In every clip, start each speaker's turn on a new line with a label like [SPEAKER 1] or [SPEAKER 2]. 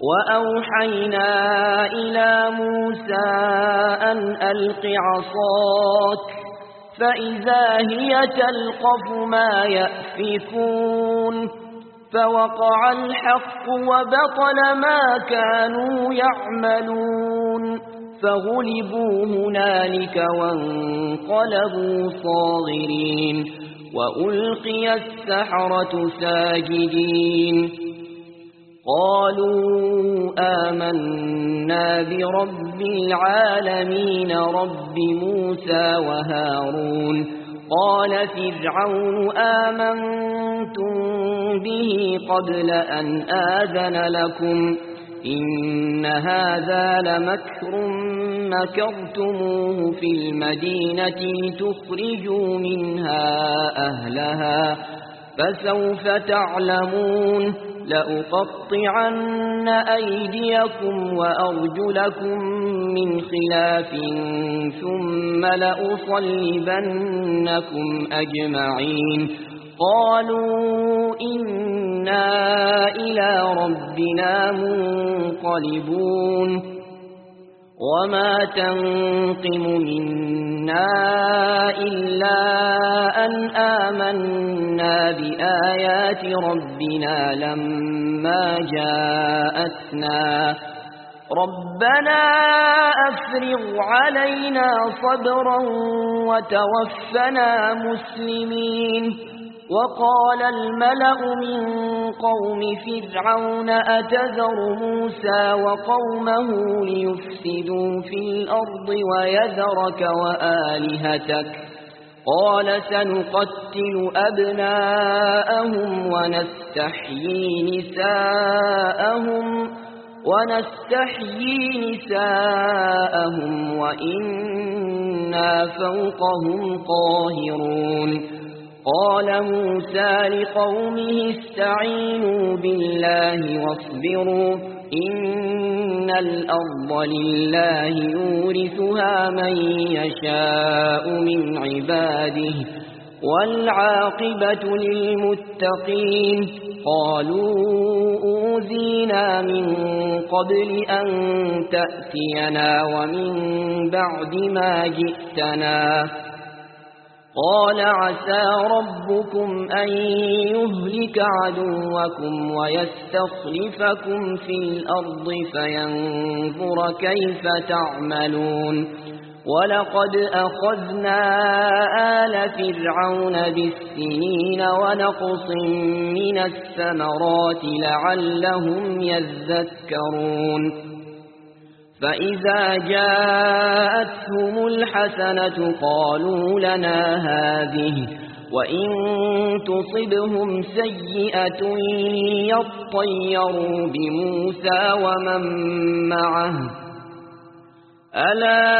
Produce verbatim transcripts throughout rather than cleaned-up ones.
[SPEAKER 1] وأوحينا إلى موسى أن ألق عصاك فإذا هي تلقف ما يأفكون فوقع الحق وبطل ما كانوا يعملون فغلبوا هنالك وانقلبوا صاغرين وألقي السحرة ساجدين قالوا آمنا برب العالمين رب موسى وهارون قال فرعون آمنتم به قبل أن آذن لكم إن هذا لمكر مكرتموه في المدينة لتخرجوا منها أهلها فسوف تعلمون لأقطعن أيديكم وأرجلكم من خلاف ثم لأصلبنكم أجمعين قالوا إنا إلى ربنا منقلبون وما تنقم منا إلا أن آمنا بآيات ربنا لما جاءتنا ربنا أفرغ علينا صبرا وتوفنا مسلمين وقال الملأ من قوم فرعون أتذر موسى وقومه ليفسدوا في الأرض ويذرك وآلهتك قال سنقتل أبناءهم ونستحيي نساءهم ونستحيي نساءهم وإنا فوقهم قاهرون قال موسى لقومه استعينوا بالله واصبروا إن الأرض لله يورثها من يشاء من عباده والعاقبة للمتقين قالوا أوذينا من قبل أن تأتينا ومن بعد ما جئتنا قال عسى ربكم أن يهلك عدوكم ويستخلفكم في الأرض فينظر كيف تعملون ولقد أخذنا آل فرعون بالسنين ونقص من الثمرات لعلهم يذكرون فإذا جاءتهم الحسنة قالوا لنا هذه وإن تصبهم سيئة يطيروا بموسى ومن معه ألا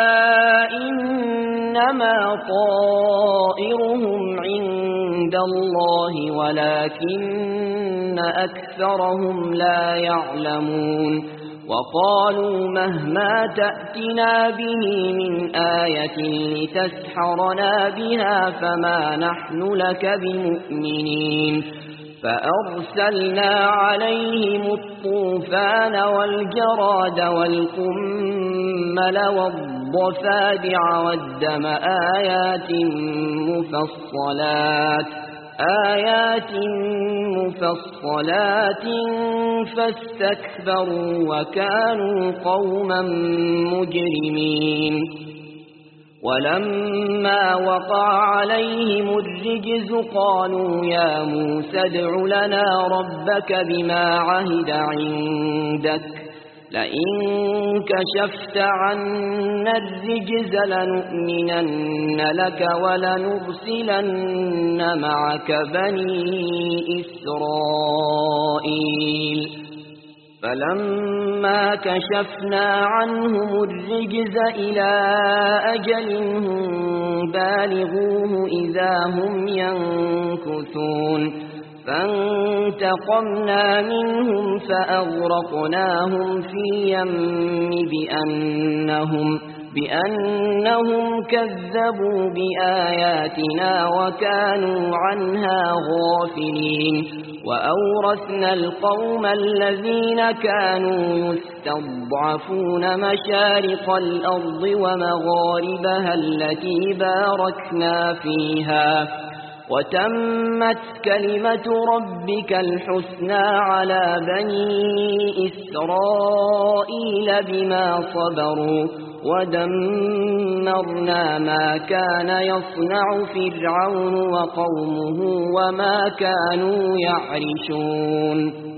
[SPEAKER 1] إنما طائرهم عند الله ولكن أكثرهم لا يعلمون وقالوا مهما تأتنا به من آية لتسحرنا بها فما نحن لك بمؤمنين فأرسلنا عليهم الطوفان والجراد والقمل والضفادع والدم آيات مفصلات آيات مفصلات فاستكبروا وكانوا قوما مجرمين ولما وقع عليهم الرجز قالوا يا موسى ادع لنا ربك بما عهد عندك لئن كشفت عنا الرجز لنؤمنن لك ولنرسلن معك بني إسرائيل فلما كشفنا عنهم الرجز إلى أجل هم بالغوه إذا هم ينكثون فانتقمنا منهم فأغرقناهم في اليم بأنهم, بأنهم كذبوا بآياتنا وكانوا عنها غافلين وأورثنا القوم الذين كانوا يستضعفون مشارق الأرض ومغاربها التي باركنا فيها وتمت كلمة ربك الحسنى على بني إسرائيل بما صبروا ودمرنا ما كان يصنع فرعون وقومه وما كانوا يعرشون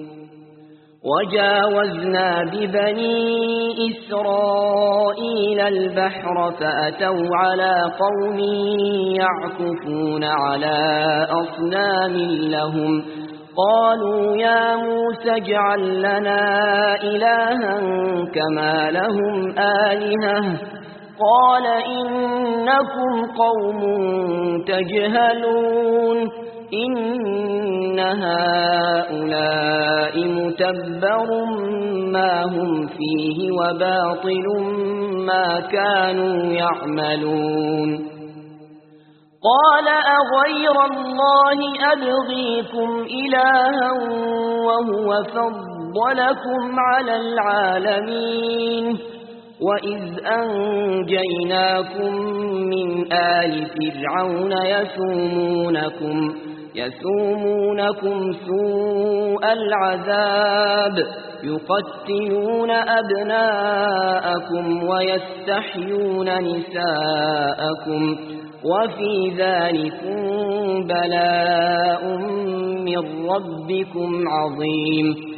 [SPEAKER 1] وجاوزنا ببني إسرائيل البحر فأتوا على قوم يعكفون على أصنام لهم قالوا يا موسى اجعل لنا إلها كما لهم آلهة قال إنكم قوم تجهلون إن هؤلاء متبر ما هم فيه وباطل ما كانوا يعملون قال أغير الله أبغيكم إلها وهو فضلكم على العالمين وإذ أنجيناكم من آل فرعون يسومونكم يسومونكم سوء العذاب يقتلون أبناءكم ويستحيون نساءكم وفي ذلكم بلاء من ربكم عظيم